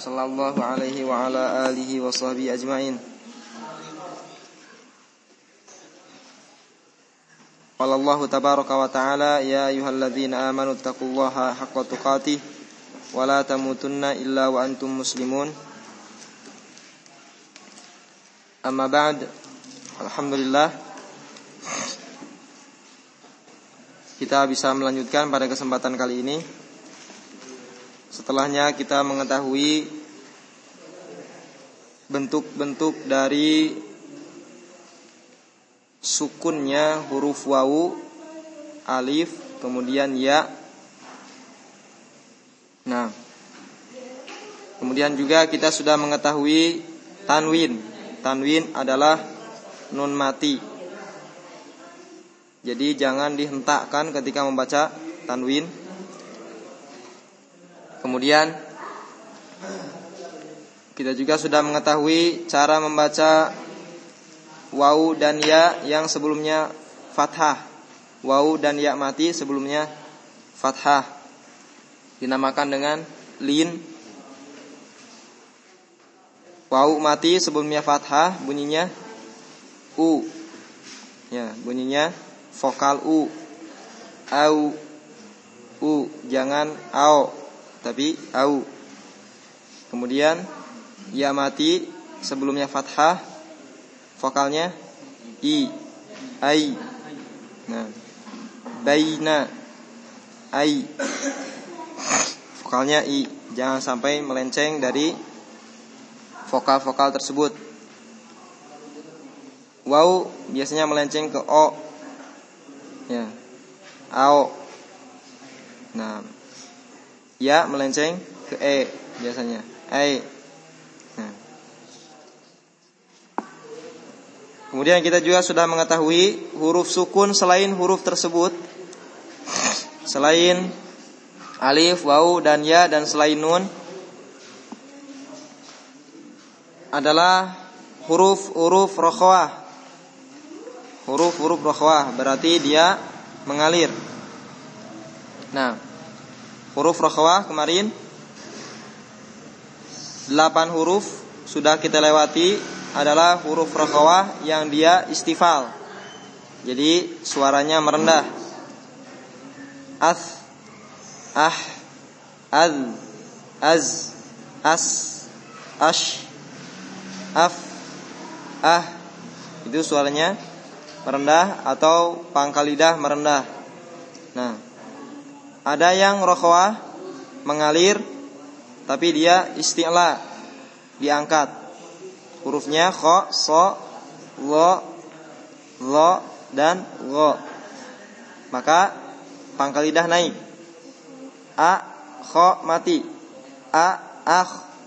sallallahu alaihi wa ala alihi wa sahbihi ajmain. Qala Allahu tabaraka wa ta'ala ya ayyuhalladzina amanu taqullaha haqqa tuqatih wa la tamutunna illa wa antum muslimun. Amma ba'd. Alhamdulillah kita bisa melanjutkan pada kesempatan kali ini. Setelahnya kita mengetahui bentuk-bentuk dari sukunnya huruf wawu, alif, kemudian ya. Nah, kemudian juga kita sudah mengetahui tanwin. Tanwin adalah nun mati. Jadi jangan dihentakkan ketika membaca tanwin. Kemudian kita juga sudah mengetahui cara membaca wawu dan ya yang sebelumnya fathah. Wawu dan ya mati sebelumnya fathah dinamakan dengan lin. Wawu mati sebelumnya fathah bunyinya u. Ya, bunyinya vokal u. Au. U, jangan ao, tapi au. Kemudian ya mati sebelumnya fathah, vokalnya i, ai. Nah, baina, ai. Vokalnya i, jangan sampai melenceng dari vokal-vokal tersebut. Waw biasanya melenceng ke o. Ya. Ao. Nah, ya melenceng ke e biasanya. Ai. Nah. Kemudian kita juga sudah mengetahui huruf sukun selain huruf tersebut. Selain alif, wawu dan ya dan selain nun adalah huruf-huruf rokhawah. Huruf-huruf rokhawah berarti dia mengalir. Nah, huruf rokhawah kemarin 8 huruf sudah kita lewati adalah huruf rokhawah yang dia istifal. Jadi suaranya merendah. As, ah, az, az, as, ash, af, ah. Itu suaranya merendah atau pangkal lidah merendah. Nah, ada yang rokhawah mengalir tapi dia isti'la, diangkat. Hurufnya kha, so, lo dan gho. Maka pangkal lidah naik. A, kha mati. A, akh.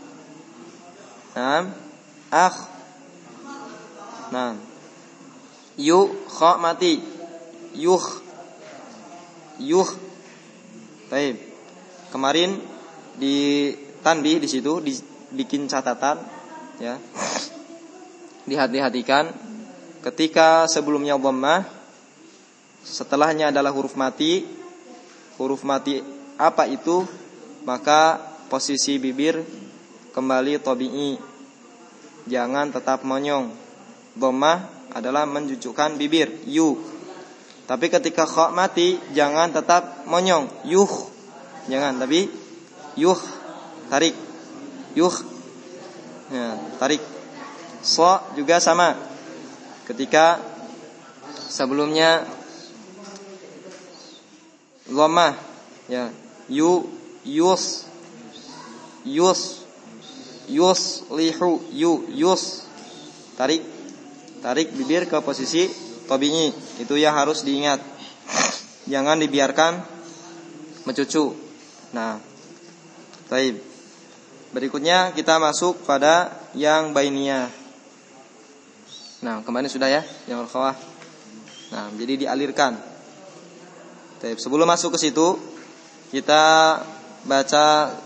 Nah, akh. Nah, yu, kha mati. Yuh. Yuh. Baik. Kemarin di tanbih di situ dibikin catatan ya. Dihati-hatikan ketika sebelumnya dhammah, setelahnya adalah huruf mati. Huruf mati apa itu? Maka posisi bibir kembali tabi'i. Jangan tetap monyong. Dhammah adalah menjujukkan bibir, yu. Tapi ketika kha mati jangan tetap monyong, yuh. Jangan, tapi yuh, tarik. Yuh. Ya, tarik. So juga sama. Ketika sebelumnya dhammah ya, yu, yus. Yus. Yuslihu, yu, yus. Tarik bibir ke posisi tabi'i. Itu yang harus diingat. Jangan dibiarkan mencucu. Nah, baik. Berikutnya kita masuk pada yang bainiyah. Nah, kemarin sudah ya, yang rokhawah. Nah, jadi dialirkan. Baik, sebelum masuk ke situ, kita baca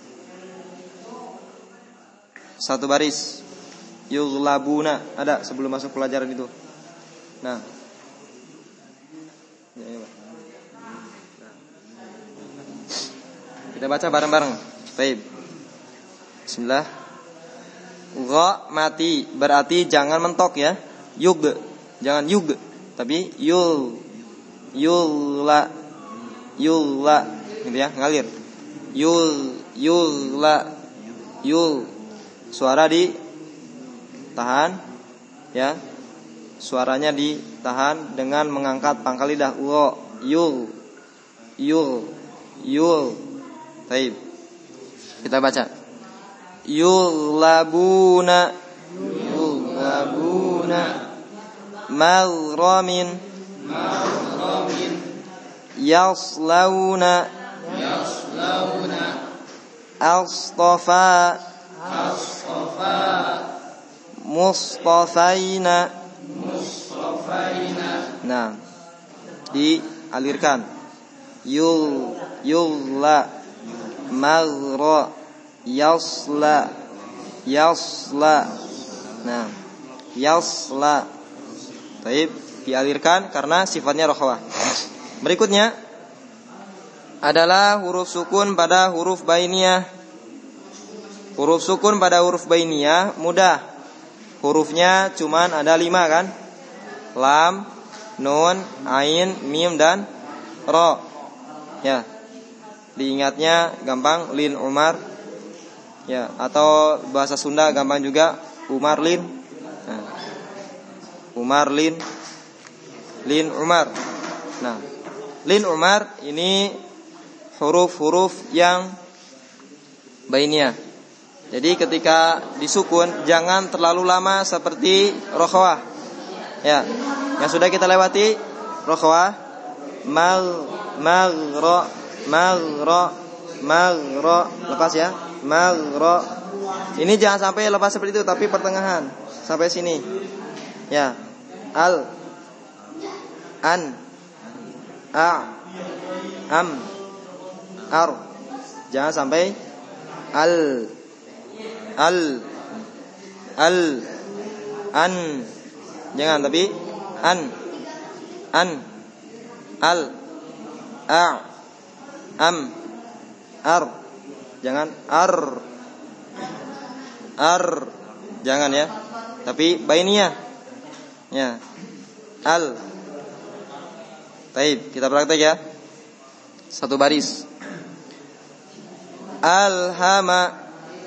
satu baris. Yughlabuna, ada sebelum masuk pelajaran itu. Nah, kita baca bareng-bareng. Baik. Bismillah. Gha mati, berarti jangan mentok ya. Yug, jangan yug, tapi yulla, gitu ya, ngalir. Yulla, suara ditahan ya. Suaranya ditahan dengan mengangkat pangkal lidah. Baik. Kita baca. Yulabuna maghramin yaslawna astafa mustafaina. Nah, dialirkan. Yulla maghra yasla. Nah, yasla. Baik, dialirkan karena sifatnya rokhawah. Berikutnya adalah huruf sukun pada huruf bainiyah. Huruf sukun pada huruf bainiyah mudah. Hurufnya cuman ada 5 kan? Lam, nun, ain, mim dan ro. Ya. Diingatnya gampang, Lin Umar. Ya, atau bahasa Sunda gampang juga, Umar Lin. Nah, Umar Lin Umar. Nah, Lin Umar ini huruf-huruf yang bainiyah. Jadi ketika disukun jangan terlalu lama seperti rokhawah. Ya, yang sudah kita lewati rokhawah maghra, lepas ya, maghra. Ini jangan sampai lepas seperti itu, tapi pertengahan sampai sini. Ya, al, an, a, am, ar. Jangan sampai al, an. Jangan, tapi an, al, a, am, ar. Jangan ar. Jangan ya. Tapi bainiyah. Ya. Al. Baik, kita praktek ya. Satu baris. Alhama.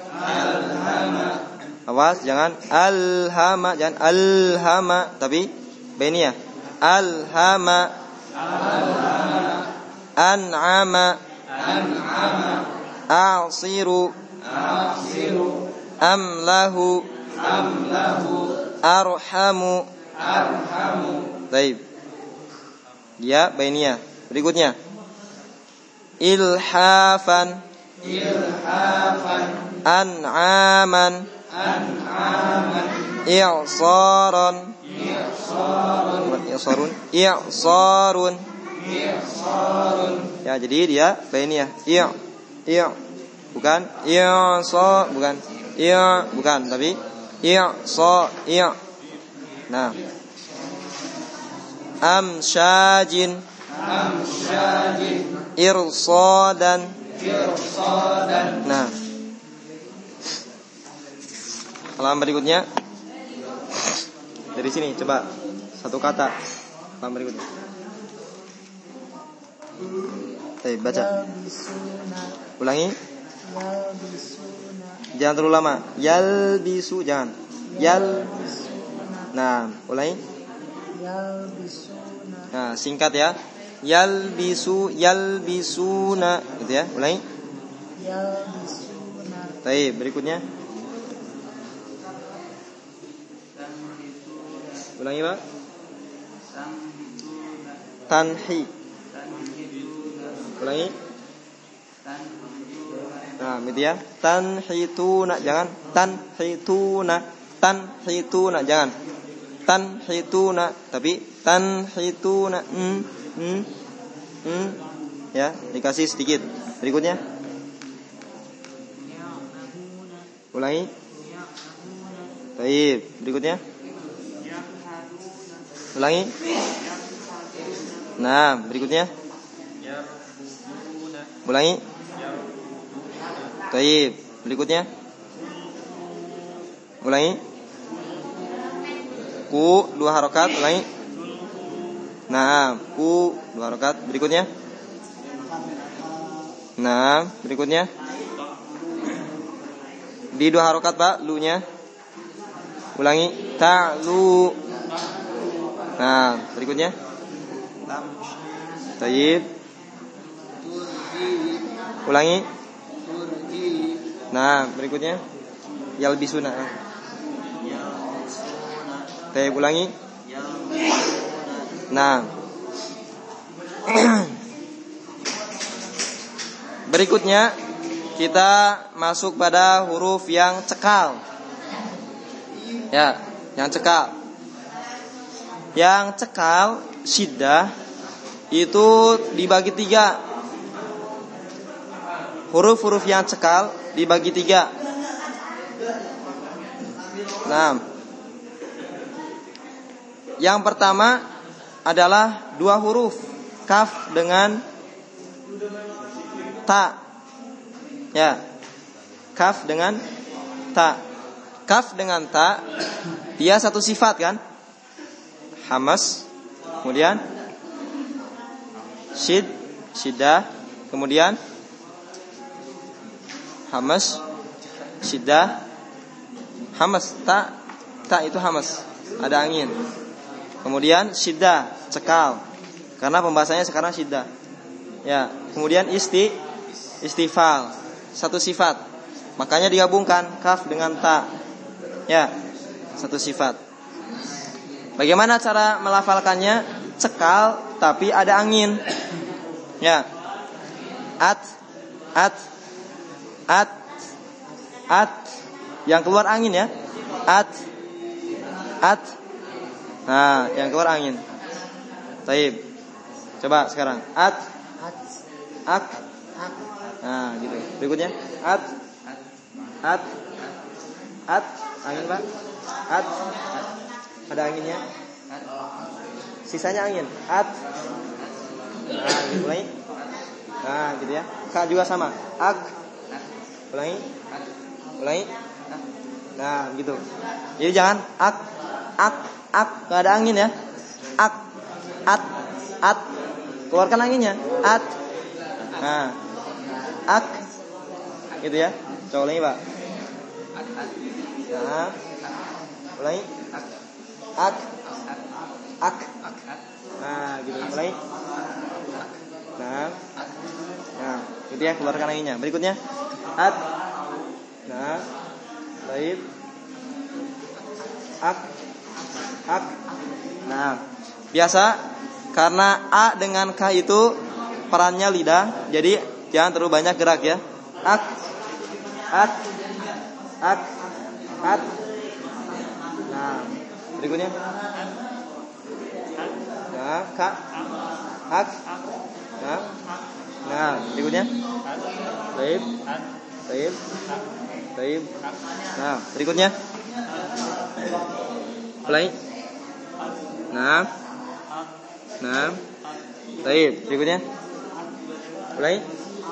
Awas, jangan alhama, jangan alhama, tapi bainiyah. Alhama. An'ama. A'siru. Amlahu. Arhamu. Baik. Ya, bainiyah. Berikutnya. Ilhafan. An'aman. I'saran. I'sarun. Ya, jadi dia bainiyah. Bukan bukan, tapi Nah, amsyajin. Irsadan. Nah, halaman berikutnya dari sini, coba satu kata halaman berikutnya. Baca. Ulangi. Jangan terlalu lama. Yalbisu, jangan. Nah, ulangi. Nah, singkat ya. Yalbisuna, gitu ya. Ulangi. Baik, berikutnya. Ulangi, Pak. Tanhi. Ulangi. Nah, gitu ya. Tanhituna, jangan tanhituna, jangan tanhituna, tapi tanhituna. Ya, dikasih sedikit. Berikutnya. Ulangi. Baik, berikutnya. Ulangi. Nah, berikutnya. Ulangi. Baik, berikutnya. Ulangi. Ku 2 harokat. Ulangi. Nah, ku 2 harokat. Berikutnya. Nah, berikutnya. Di 2 harokat Pak, lu-nya. Ulangi. Ta'lu. Nah, berikutnya. Tayyib. Ulangi. Nah, berikutnya. Yalbisuna. Tayyib, ulangi. Nah. Berikutnya kita masuk pada huruf yang cekal. Ya, yang cekal. Yang cekal syiddah itu dibagi 3. Huruf-huruf yang cekal dibagi 3. Nah, yang pertama adalah 2 huruf, kaf dengan ta. Ya, kaf dengan ta. Kaf dengan ta, dia satu sifat kan? Hamas, kemudian syiddah, kemudian hamas, syiddah, hamas, ta itu hamas, ada angin. Kemudian syiddah, cekal. Karena pembahasannya sekarang syiddah. Ya, kemudian istifal, satu sifat. Makanya digabungkan kaf dengan ta. Ya, satu sifat. Bagaimana cara melafalkannya? Cekal tapi ada angin. Ya. At. Yang keluar angin ya. At. Nah, yang keluar angin. Taib. Coba sekarang. At. Nah, gitu. Berikutnya. At. Angin Pak. At. Ada anginnya. Sisanya angin. At. Nah, gitu lagi. Nah, gitu ya. Ka juga sama. Ak. Ulangi. Nah, gitu. Jadi jangan ak. Gak ada angin ya. Ak. At. Keluarkan anginnya. At. Nah. Ak. Gitu ya. Coba ulangi, Pak. Nah. Ulangi. Ak. Nah, gitu. Ulangi. Nah, gitu ya, keluarkan anginnya. Berikutnya. At. Nah. Baik. Ak. Nah, biasa karena a dengan k itu perannya lidah, jadi jangan terlalu banyak gerak ya. At. Nah, berikutnya. Nah, ka. Ak. Nah, berikutnya. Baik. Nah, berikutnya. Ulangi. Nah. Baik, berikutnya. Ulangi.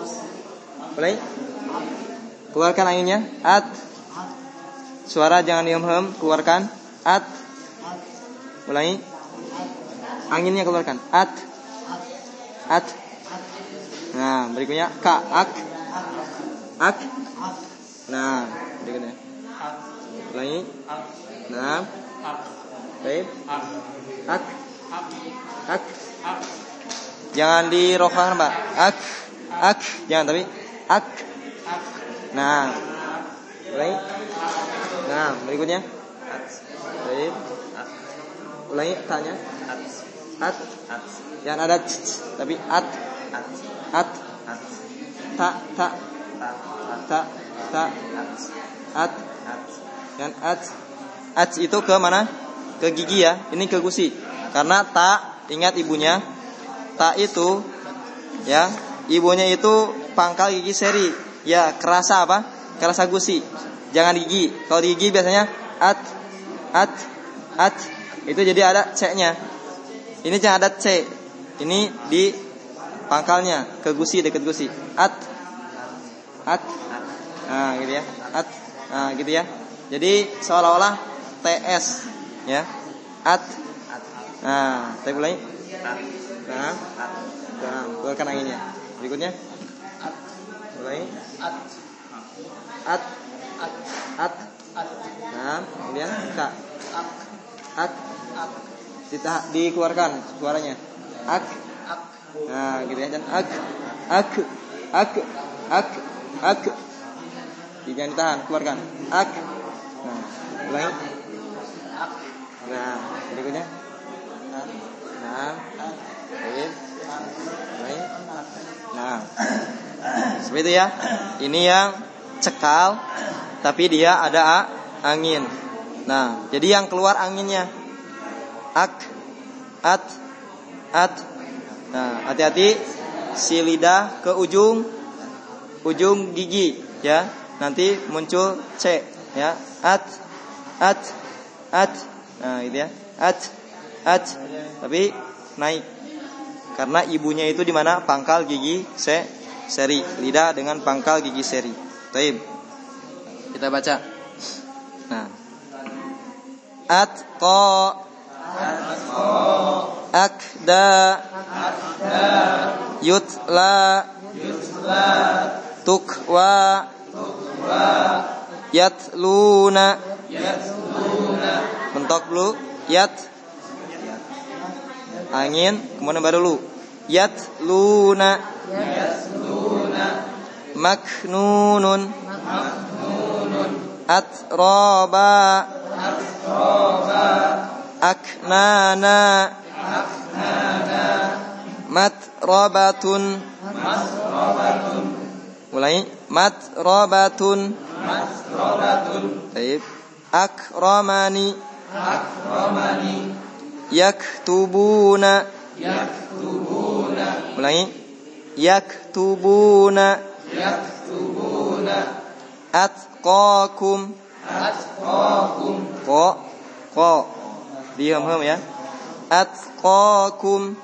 Keluarkan anginnya. At. Suara jangan diam-diam, keluarkan. At. Ulangi. Anginnya keluarkan. At. Nah, berikutnya ka. Ak. Nah, berikutnya. Ulangi. Nah. Baik. Ak. Jangan dirofkan, Pak. Ak. Jangan, tapi ak. Nah. Ulangi. Nah, berikutnya. Baik. Ulangi tanya. At. Jangan ada tapi at. Ta. At. Jangan at. At itu ke mana? Ke gigi ya. Ini ke gusi. Karena ta, ingat ibunya. Ta itu ya, ibunya itu pangkal gigi seri. Ya, kerasa apa? Kerasa gusi. Jangan gigi. Kalau di gigi biasanya at. Itu jadi ada C-nya. Ini jangan ada C. Ini di pangkalnya, ke gusi, dekat gusi. At. Nah, gitu ya. At. Nah, gitu ya. Jadi seolah-olah TS ya. At. Nah, saya ulangi. Nah, keluarkan anginnya. Berikutnya. Ulangi. At. Nah, kemudian ka. Ak. Dikeluarkan suaranya. Ak. Nah, gitu ya. Dan ak. Jangan ditahan, keluarkan. Ak. Nah, ulangi. Nah, berikutnya. Nah, ulangi. Nah, seperti itu ya. Ini yang cekal, tapi dia ada angin. Nah, jadi yang keluar anginnya. Ak, at. Nah, hati-hati si lidah ke ujung gigi ya. Nanti muncul C ya. At. Nah, gitu ya. At. Tapi naik. Karena ibunya itu di mana? Pangkal gigi seri. Lidah dengan pangkal gigi seri. Baik. Kita baca. Nah. Atqa. Akda. Yutla. Tukwa. Yatluna. Mentok dulu. Angin, kemudian baru lu. Yatluna. Maknunun. Atraba. Aknana. Matrabatun. Mulai. Matrabatun. Baik. Akramani. Yaktubuna. Mulai. Yaktubuna. Atqakum. Ko. Diam ya. Atqakum.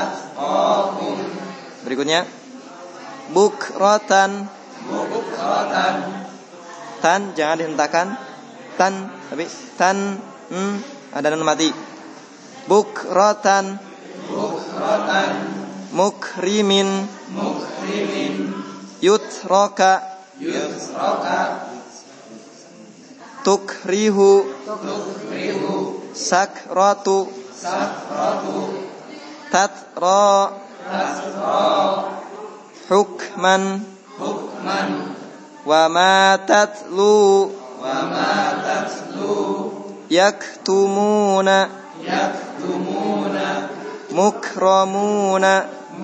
Berikutnya. Bukratan. Tan jangan dihentakkan. Tan tapi tan ada nun mati. Bukratan. Mukrimin. Yutroka. Tukrihu. Sakratu. Tatra. Hukman. Wa ma tatlu. Yaktumuna. Mukramuna.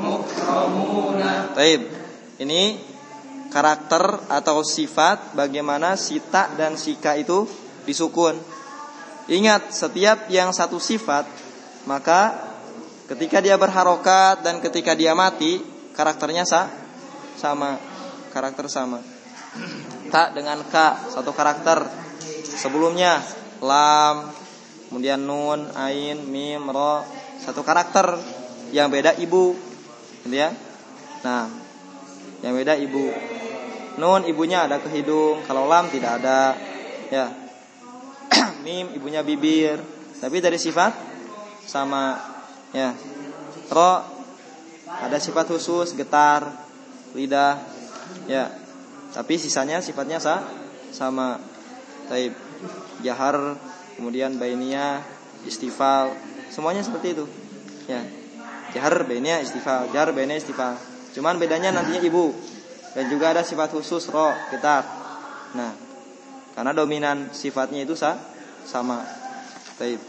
Baik. Ini karakter atau sifat bagaimana si ta dan si ka itu disukun. Ingat, setiap yang satu sifat, maka ketika dia berharokat dan ketika dia mati, karakternya sama. Karakter sama. Ta dengan ka, satu karakter. Sebelumnya lam, kemudian nun, ain, mim, ro, satu karakter. Yang beda ibu, gitu ya. Nah, yang beda ibu. Nun ibunya ada ke hidung, kalau lam tidak ada. Ya. Mim ibunya bibir, tapi dari sifat sama. Ya. Ro ada sifat khusus, getar, lidah. Ya. Tapi sisanya sifatnya sama. Taib. Jahar, kemudian bainiyah, istifal, semuanya seperti itu. Ya. Jahar, bainiyah, istifal, jahar, bainiyah, istifal. Cuman bedanya nantinya ibu. Dan juga ada sifat khusus ro, getar. Nah, karena dominan sifatnya itu sama. Taib.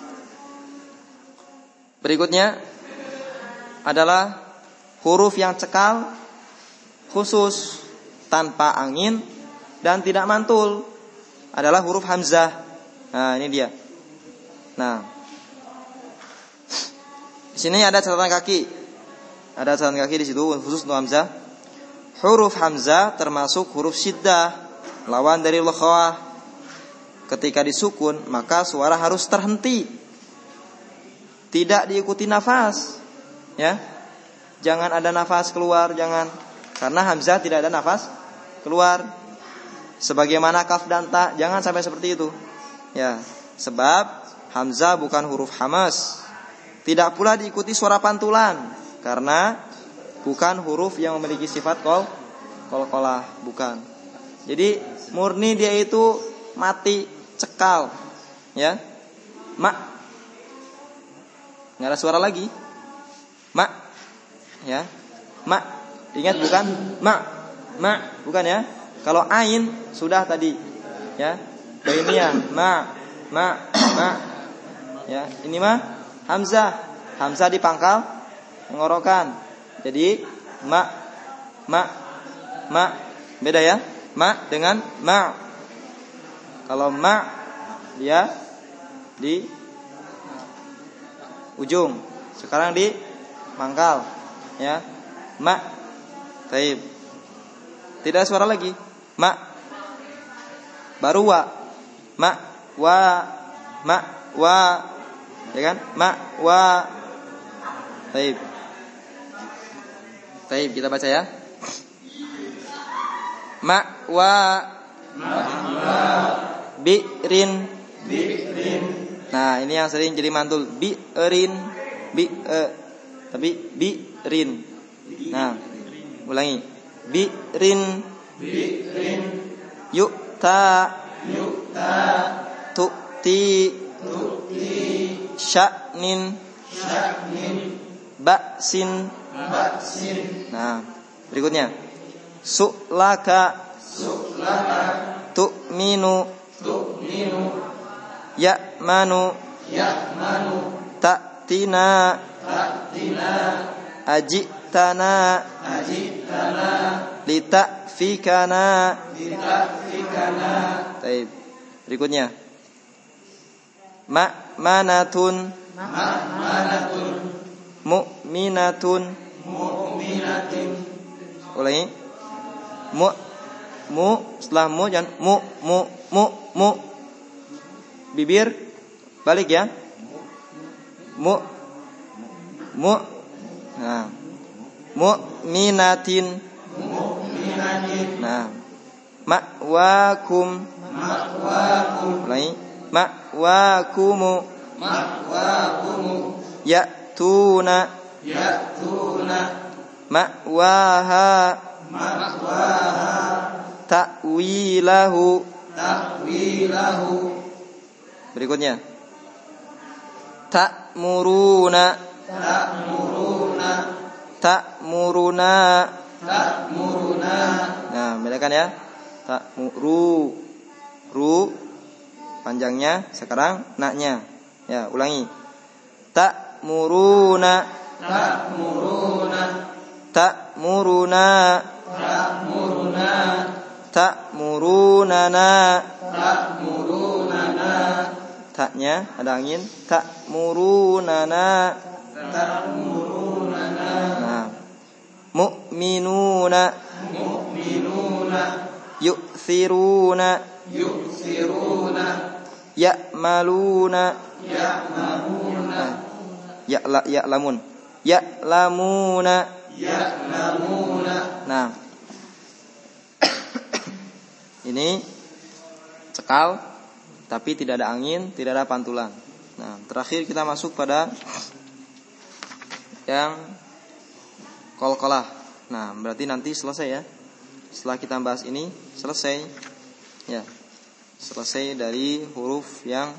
Berikutnya adalah huruf yang cekal khusus tanpa angin dan tidak mantul adalah huruf hamzah. Nah, ini dia. Nah, di sini ada catatan kaki. Ada catatan kaki di situ khusus untuk hamzah. Huruf hamzah termasuk huruf syiddah, lawan dari lughah. Ketika disukun, maka suara harus terhenti. Tidak diikuti nafas. Ya. Jangan ada nafas keluar, jangan. Karena hamzah tidak ada nafas keluar. Sebagaimana kaf dan ta, jangan sampai seperti itu. Ya, sebab hamzah bukan huruf hamas. Tidak pula diikuti suara pantulan karena bukan huruf yang memiliki sifat qalqalah, bukan. Jadi murni dia itu mati, cekal. Ya. Ma. Enggak ada suara lagi. Ma. Ya. Ma. Ingat bukan? Ma. Bukan ya. Kalau ain sudah tadi. Ya. Bainiyah, ma. Ya, ini mah hamzah dipangkal mengorokkan. Jadi ma. Beda ya? Ma dengan ma. Kalau ma dia di ujung. Sekarang di pangkal, ya. Ma. Baik. Tidak ada suara lagi. Ma. Baru wa. Ma wa. Ya kan? Ma wa. Baik. Baik, kita baca ya. Ma wa bi'rin. Nah, ini yang sering jadi mantul. Bi'rin. Tapi bi'rin. Nah, ulangi. Bi'rin. Yu'ta. Tu'ti. Sya'nin. Ba'sin. Nah, berikutnya. Su'laka. Tu'minu. Ya'manu. Ta'tina. Ajitana. Lita'fikana. Baik. Berikutnya. Ma'manatun. Mu'minatun. Ulangi. Mu setelah mu jangan mu. Bibir balik ya. Mu. Nah. Mu'minatin. Nah. Ma'wakum. Ulangi. Ma'wakumu. Ya'tuna. Ma'waha. Ta'wilahu. Berikutnya. Ta'muruna. Nah, bedakan ya. Ta'muru. Ru panjangnya, sekarang naknya. Ya, ulangi. Ta'muruna. Ta'murunana. Taknya ada angin. Ta'murunana. Nah. Mu'minuna. Yu'thiruna. Ya'maluna. Ya'lamun. Nah. Ini cekal tapi tidak ada angin, tidak ada pantulan. Nah, terakhir kita masuk pada yang qalqalah. Nah, berarti nanti selesai ya. Setelah kita bahas ini, selesai. Ya. Selesai dari huruf yang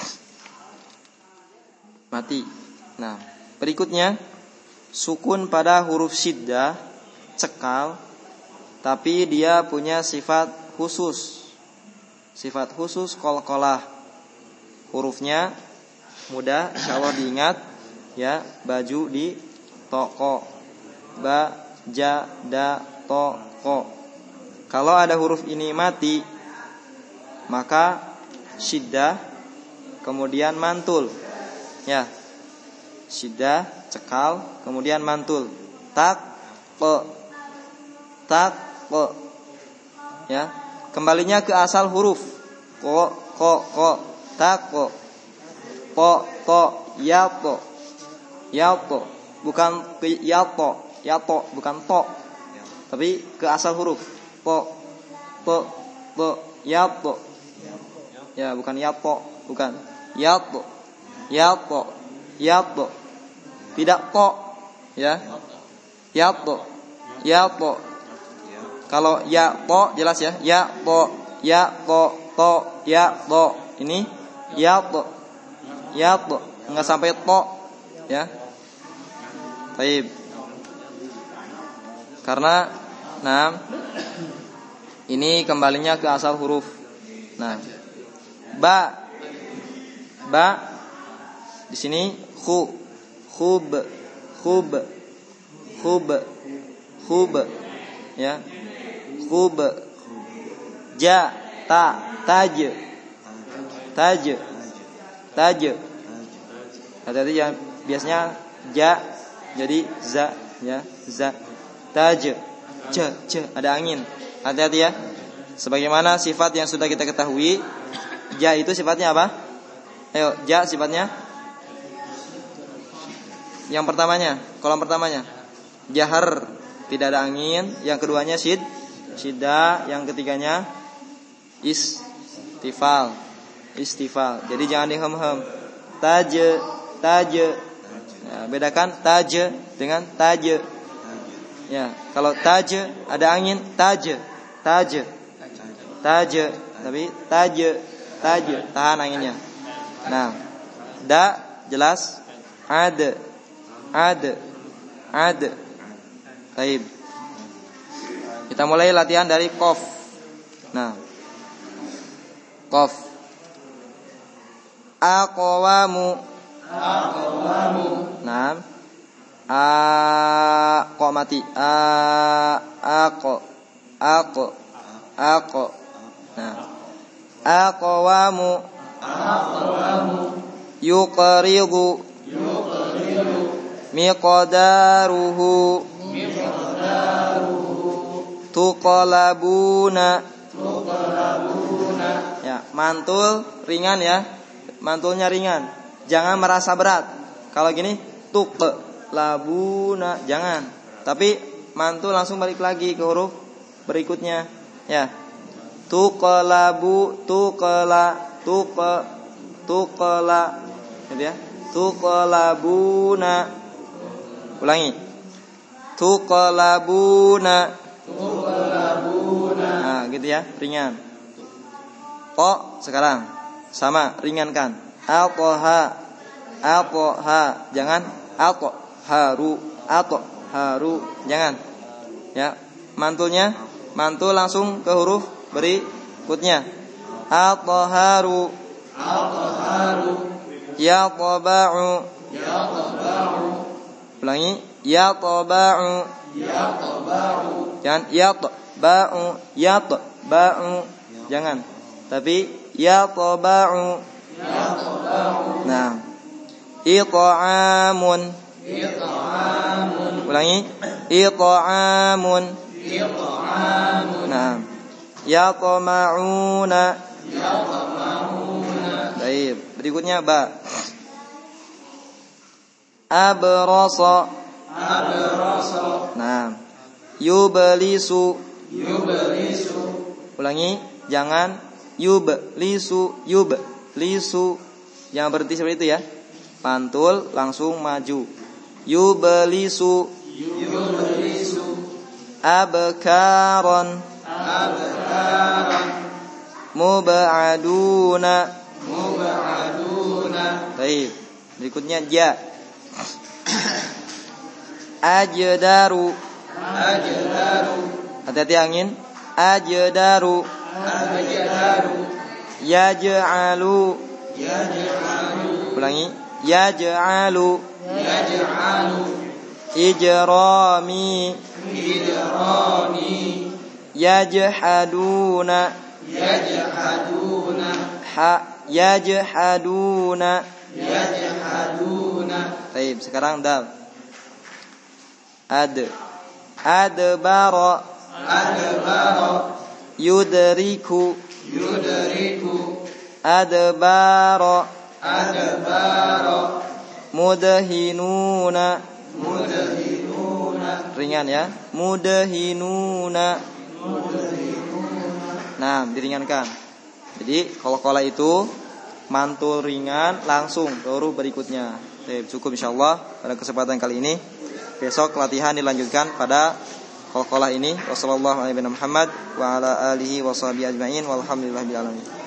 mati. Nah, berikutnya sukun pada huruf syiddah, cekal, tapi dia punya sifat khusus. Sifat khusus qalqalah. Hurufnya mudah insyaallah diingat ya, baju di toko. Ba, ja, da, to, ko. Kalau ada huruf ini mati, maka syiddah kemudian mantul. Ya. Syiddah cekal kemudian mantul. Tak, pe. Ya. Kembalinya ke asal huruf. Ko. Tak, ko. Po, to, ya, to. Ya, to. Bukan ke ya, to. Ya, to. Bukan to. Tapi ke asal huruf. Po, to, ya, to. Ya, bukan yato, bukan yato. Yato. Yato. Tidak to, ya. Yato. Yato. Kalau yato jelas ya. Yato. Yato. To. Yato. Ini yato. Yato. Enggak sampai to, ya. Baik. Karena ini kembalinya ke asal huruf. Nah, ba di sini khub, ya, khub, ja, taj. Hati-hati yang biasanya ja jadi za, ya, za, taj, ada angin. Hati-hati ya. Sebagaimana sifat yang sudah kita ketahui, ja itu sifatnya apa? Ayo, ja sifatnya. Yang pertamanya, kolom pertamanya jahar, tidak ada angin. Yang keduanya syiddah. Yang ketiganya istifal. Jadi jangan dihem-hem. Taj. Nah, bedakan taj dengan taj. Ya, kalau taj ada angin, taj. Tapi taj tahan anginnya. Nah, da jelas ad. Baik. Kita mulai latihan dari qaf. Nah, qaf. Aqwamu. Nah, kok mati. Aqo. Nah, aqwamu. Yuqridu. Miqdaruhu. Tuqlabuna. Ya, mantul ringan ya. Mantulnya ringan. Jangan merasa berat. Kalau gini tuqlabuna jangan. Tapi mantul langsung balik lagi ke huruf berikutnya. Ya. Tuqlabu, tuqla. Gitu ya. Tuqlabuna. Ulangi. Tuqlabuna. Nah, gitu ya, ringan. To sekarang sama, ringankan. Alqaha. Jangan haru. Jangan. Ya, mantul langsung ke huruf berikutnya. Al-taharu. Yaqba'u. Ulangi. Yaqba'u. Jangan yaqba'u. Jangan. Tapi yaqba'u. Nah. It'amun. Ulangi. It'amun. Nah. Yaqma'una. Baik, berikutnya ba. Abrasa. Nah, yublisu. Ulangi, jangan yublisu. Jangan berhenti seperti itu ya. Pantul langsung maju. Yublisu. Abkaron. Mub'aduna. Baik, berikutnya ja. Ajdaru. Hati-hati angin. Ajdaru. Yaj'alu. Ulangi. Yaj'alu. Ijrami. Yajhaduna. Yajhaduna. Baik, sekarang dal. Adbara. Yudriku. Adbara. Mudhinuna. Ringan ya. Mudhinuna. Nah, diringankan. Jadi qalqalah itu mantul ringan langsung ke huruf berikutnya. Cukup insyaallah pada kesempatan kali ini. Besok latihan dilanjutkan pada qalqalah ini. Wassallallahu alaihi wa ala alihi washabihi ajmain walhamdulillahil alamin.